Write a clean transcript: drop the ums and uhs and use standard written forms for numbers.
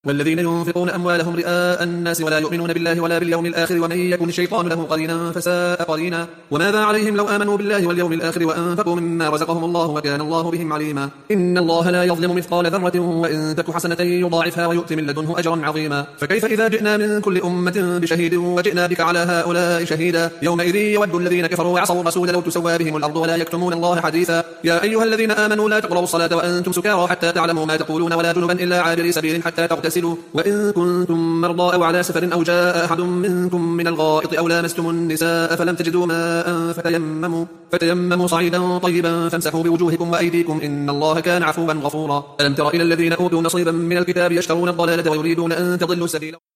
والذين ينفقون أموالهم رئاء الناس ولا يؤمنون بالله ولا باليوم الآخر ومن يكن الشيطان له قرينا فساء قرينا وماذا عليهم لو آمنوا بالله واليوم الآخر وأنفقوا مما رزقهم الله وكان الله بهم عليما إن الله لا يظلم مثقال ذرة وإن تك حسنة يضاعفها ويؤت من لدنه أجرا عظيما فكيف إذا جئنا من كل أمة بشهيد وجئنا بك على هؤلاء شهيدا يومئذ يود الذين كفروا وعصوا الرسول لو تسوى بهم الأرض ولا يكتمون الله حديثا يا أيها الذين آمنوا لا تقربوا الصلاة وأنتم سكارى حتى تعلموا ما تقولون ولا جنبا إلا عابري سبيل حتى تغتسلوا وإن كنتم مرضى أو على سفر أو جاء أحد منكم من الغائط أو لامستم النساء فلم تجدوا ماء فتيمموا صعيدا طيبا فامسحوا بوجوهكم وأيديكم إن الله كان عفوا غفورا ألم تر إلى الذين أوتوا نصيبا من الكتاب يشترون الضلالة ويريدون أن تضلوا السبيل